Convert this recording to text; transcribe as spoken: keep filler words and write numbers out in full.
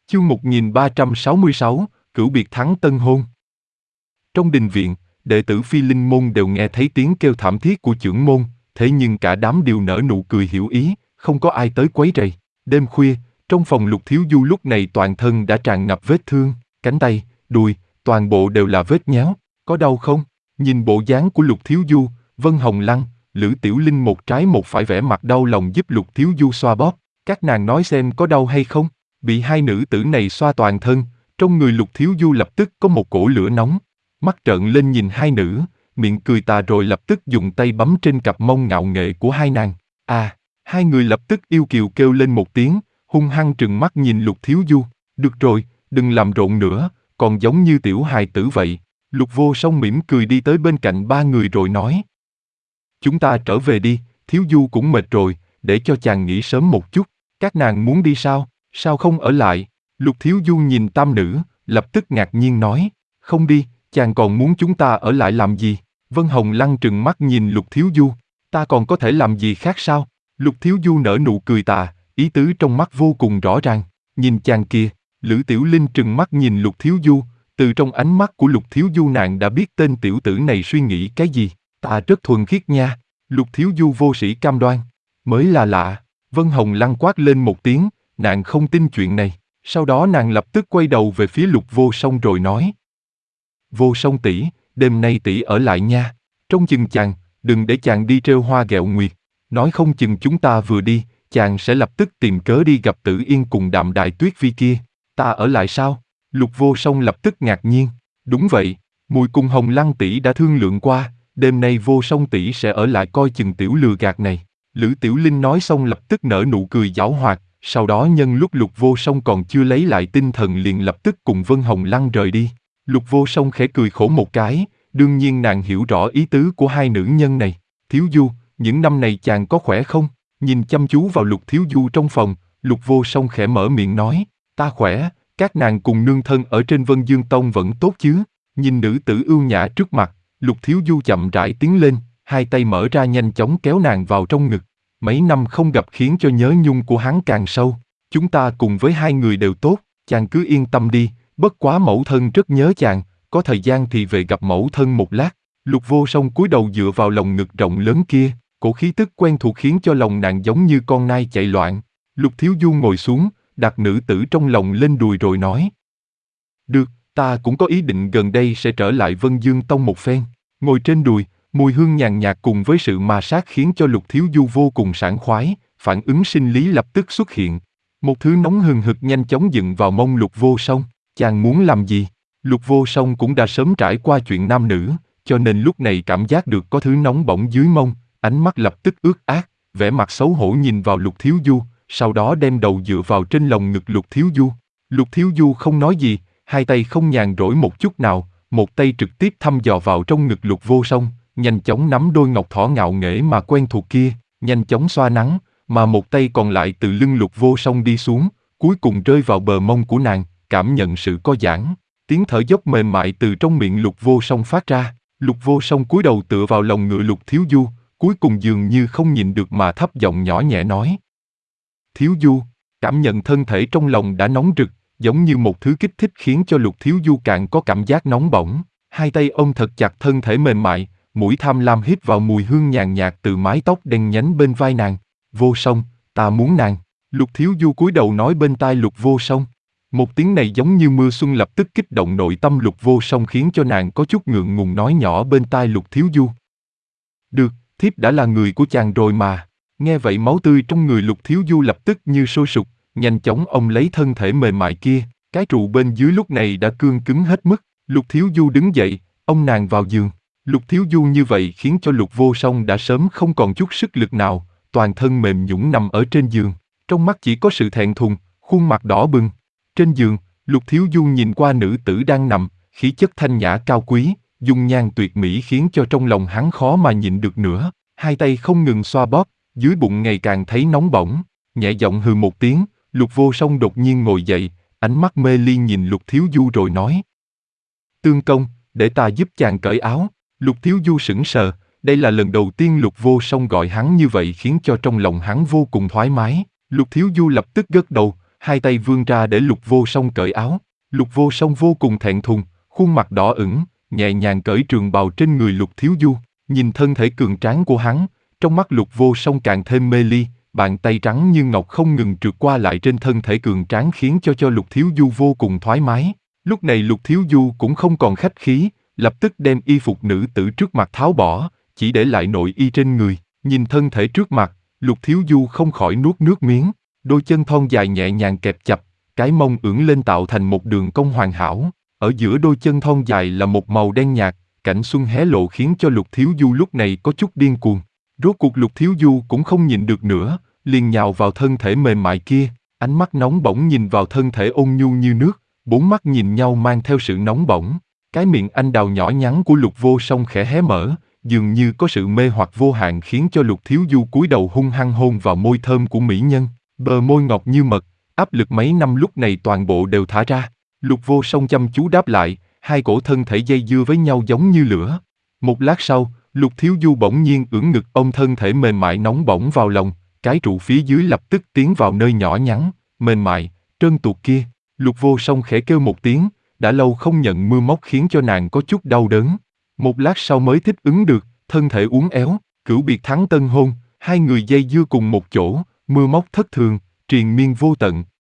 Chương một nghìn ba trăm sáu mươi sáu, Cửu biệt thắng tân hôn. Trong đình viện, đệ tử Phi Linh môn đều nghe thấy tiếng kêu thảm thiết của chưởng môn, thế nhưng cả đám đều nở nụ cười hiểu ý, không có ai tới quấy rầy. Đêm khuya, trong phòng Lục Thiếu Du lúc này toàn thân đã tràn ngập vết thương, cánh tay, đùi, toàn bộ đều là vết nháo. Có đau không? Nhìn bộ dáng của Lục Thiếu Du, Vân Hồng Lăng, Lữ Tiểu Linh một trái một phải vẻ mặt đau lòng giúp Lục Thiếu Du xoa bóp. Các nàng nói xem có đau hay không? Bị hai nữ tử này xoa toàn thân, trong người Lục Thiếu Du lập tức có một cổ lửa nóng. Mắt trợn lên nhìn hai nữ, miệng cười tà rồi lập tức dùng tay bấm trên cặp mông ngạo nghệ của hai nàng. À, hai người lập tức yêu kiều kêu lên một tiếng, hung hăng trừng mắt nhìn Lục Thiếu Du. Được rồi, đừng làm rộn nữa, còn giống như tiểu hài tử vậy. Lục Vô Song mỉm cười đi tới bên cạnh ba người rồi nói. Chúng ta trở về đi, Thiếu Du cũng mệt rồi, để cho chàng nghỉ sớm một chút. Các nàng muốn đi sao? Sao không ở lại? Lục Thiếu Du nhìn tam nữ, lập tức ngạc nhiên nói. Không đi, chàng còn muốn chúng ta ở lại làm gì? Vân Hồng Lăng trừng mắt nhìn Lục Thiếu Du. Ta còn có thể làm gì khác sao? Lục Thiếu Du nở nụ cười tà, ý tứ trong mắt vô cùng rõ ràng. Nhìn chàng kia, Lữ Tiểu Linh trừng mắt nhìn Lục Thiếu Du, từ trong ánh mắt của Lục Thiếu Du nàng đã biết tên tiểu tử này suy nghĩ cái gì. Ta rất thuần khiết nha. Lục Thiếu Du vô sĩ cam đoan. Mới là lạ. Vân Hồng Lăng quát lên một tiếng, nàng không tin chuyện này. Sau đó nàng lập tức quay đầu về phía Lục Vô Song rồi nói. Vô Song tỷ, đêm nay tỷ ở lại nha. Trông chừng chàng, đừng để chàng đi trêu hoa ghẹo nguyệt. Nói không chừng chúng ta vừa đi, chàng sẽ lập tức tìm cớ đi gặp Tử Yên cùng Đạm Đài Tuyết Vi kia. Ta ở lại sao? Lục Vô Song lập tức ngạc nhiên. Đúng vậy, mùi cùng Hồng Lăng tỷ đã thương lượng qua, đêm nay Vô Song tỷ sẽ ở lại coi chừng tiểu lừa gạt này. Lữ Tiểu Linh nói xong lập tức nở nụ cười giảo hoạt, sau đó nhân lúc Lục Vô Song còn chưa lấy lại tinh thần liền lập tức cùng Vân Hồng Lăng rời đi. Lục Vô Song khẽ cười khổ một cái, đương nhiên nàng hiểu rõ ý tứ của hai nữ nhân này. Thiếu Du, những năm này chàng có khỏe không? Nhìn chăm chú vào Lục Thiếu Du trong phòng, Lục Vô Song khẽ mở miệng nói, ta khỏe, các nàng cùng nương thân ở trên Vân Dương Tông vẫn tốt chứ? Nhìn nữ tử ưu nhã trước mặt, Lục Thiếu Du chậm rãi tiến lên, hai tay mở ra nhanh chóng kéo nàng vào trong ngực. Mấy năm không gặp khiến cho nhớ nhung của hắn càng sâu. Chúng ta cùng với hai người đều tốt, chàng cứ yên tâm đi, bất quá mẫu thân rất nhớ chàng, có thời gian thì về gặp mẫu thân một lát. Lục Vô Song cúi đầu dựa vào lồng ngực rộng lớn kia, cổ khí tức quen thuộc khiến cho lòng nàng giống như con nai chạy loạn. Lục Thiếu Du ngồi xuống, đặt nữ tử trong lòng lên đùi rồi nói. Được, ta cũng có ý định gần đây sẽ trở lại Vân Dương Tông một phen. Ngồi trên đùi, mùi hương nhàn nhạt cùng với sự ma sát khiến cho Lục Thiếu Du vô cùng sảng khoái, phản ứng sinh lý lập tức xuất hiện. Một thứ nóng hừng hực nhanh chóng dựng vào mông Lục Vô Song. Chàng muốn làm gì? Lục Vô Song cũng đã sớm trải qua chuyện nam nữ, cho nên lúc này cảm giác được có thứ nóng bỏng dưới mông, ánh mắt lập tức ướt át, vẻ mặt xấu hổ nhìn vào Lục Thiếu Du, sau đó đem đầu dựa vào trên lồng ngực Lục Thiếu Du. Lục Thiếu Du không nói gì, hai tay không nhàn rỗi một chút nào, một tay trực tiếp thăm dò vào trong ngực Lục Vô Song, nhanh chóng nắm đôi ngọc thỏ ngạo nghễ mà quen thuộc kia, nhanh chóng xoa nắng, mà một tay còn lại từ lưng Lục Vô Song đi xuống, cuối cùng rơi vào bờ mông của nàng, cảm nhận sự co giãn. Tiếng thở dốc mềm mại từ trong miệng Lục Vô Song phát ra. Lục Vô Song cúi đầu tựa vào lòng ngựa Lục Thiếu Du, cuối cùng dường như không nhịn được mà thấp giọng nhỏ nhẹ nói. Thiếu Du, cảm nhận thân thể trong lòng đã nóng rực, giống như một thứ kích thích khiến cho Lục Thiếu Du càng có cảm giác nóng bỏng. Hai tay ôm thật chặt thân thể mềm mại, mũi tham lam hít vào mùi hương nhàn nhạt từ mái tóc đen nhánh bên vai nàng. Vô Song, ta muốn nàng. Lục Thiếu Du cúi đầu nói bên tai Lục Vô Song. Một tiếng này giống như mưa xuân lập tức kích động nội tâm Lục Vô Song khiến cho nàng có chút ngượng ngùng nói nhỏ bên tai Lục Thiếu Du. Được, thiếp đã là người của chàng rồi mà. Nghe vậy máu tươi trong người Lục Thiếu Du lập tức như sôi sục, nhanh chóng ông lấy thân thể mềm mại kia, cái trụ bên dưới lúc này đã cương cứng hết mức. Lục Thiếu Du đứng dậy, ông nàng vào giường. Lục Thiếu Du như vậy khiến cho Lục Vô Song đã sớm không còn chút sức lực nào, toàn thân mềm nhũn nằm ở trên giường, trong mắt chỉ có sự thẹn thùng, khuôn mặt đỏ bừng. Trên giường, Lục Thiếu Du nhìn qua nữ tử đang nằm, khí chất thanh nhã cao quý, dung nhan tuyệt mỹ khiến cho trong lòng hắn khó mà nhịn được nữa, hai tay không ngừng xoa bóp, dưới bụng ngày càng thấy nóng bỏng, nhẹ giọng hừ một tiếng, Lục Vô Song đột nhiên ngồi dậy, ánh mắt mê ly nhìn Lục Thiếu Du rồi nói. Tương công, để ta giúp chàng cởi áo. Lục Thiếu Du sững sờ, đây là lần đầu tiên Lục Vô Song gọi hắn như vậy khiến cho trong lòng hắn vô cùng thoải mái. Lục Thiếu Du lập tức gật đầu, hai tay vươn ra để Lục Vô Song cởi áo. Lục Vô Song vô cùng thẹn thùng, khuôn mặt đỏ ửng, nhẹ nhàng cởi trường bào trên người Lục Thiếu Du, nhìn thân thể cường tráng của hắn, trong mắt Lục Vô Song càng thêm mê ly, bàn tay trắng như ngọc không ngừng trượt qua lại trên thân thể cường tráng khiến cho cho Lục Thiếu Du vô cùng thoải mái. Lúc này Lục Thiếu Du cũng không còn khách khí, lập tức đem y phục nữ tử trước mặt tháo bỏ, chỉ để lại nội y trên người. Nhìn thân thể trước mặt, Lục Thiếu Du không khỏi nuốt nước miếng, đôi chân thon dài nhẹ nhàng kẹp chặt, cái mông ưỡn lên tạo thành một đường cong hoàn hảo. Ở giữa đôi chân thon dài là một màu đen nhạt, cảnh xuân hé lộ khiến cho Lục Thiếu Du lúc này có chút điên cuồng. Rốt cuộc Lục Thiếu Du cũng không nhịn được nữa, liền nhào vào thân thể mềm mại kia, ánh mắt nóng bỏng nhìn vào thân thể ôn nhu như nước, bốn mắt nhìn nhau mang theo sự nóng bỏng. Cái miệng anh đào nhỏ nhắn của Lục Vô Song khẽ hé mở, dường như có sự mê hoặc vô hạn khiến cho Lục Thiếu Du cúi đầu hung hăng hôn vào môi thơm của mỹ nhân, bờ môi ngọt như mật, áp lực mấy năm lúc này toàn bộ đều thả ra. Lục Vô Song chăm chú đáp lại, hai cổ thân thể dây dưa với nhau giống như lửa. Một lát sau, Lục Thiếu Du bỗng nhiên ưỡn ngực ôm thân thể mềm mại nóng bỏng vào lòng, cái trụ phía dưới lập tức tiến vào nơi nhỏ nhắn, mềm mại, trơn tuột kia. Lục Vô Song khẽ kêu một tiếng, đã lâu không nhận mưa móc khiến cho nàng có chút đau đớn. Một lát sau mới thích ứng được, thân thể uốn éo, cửu biệt thắng tân hôn, hai người dây dưa cùng một chỗ, mưa móc thất thường, triền miên vô tận.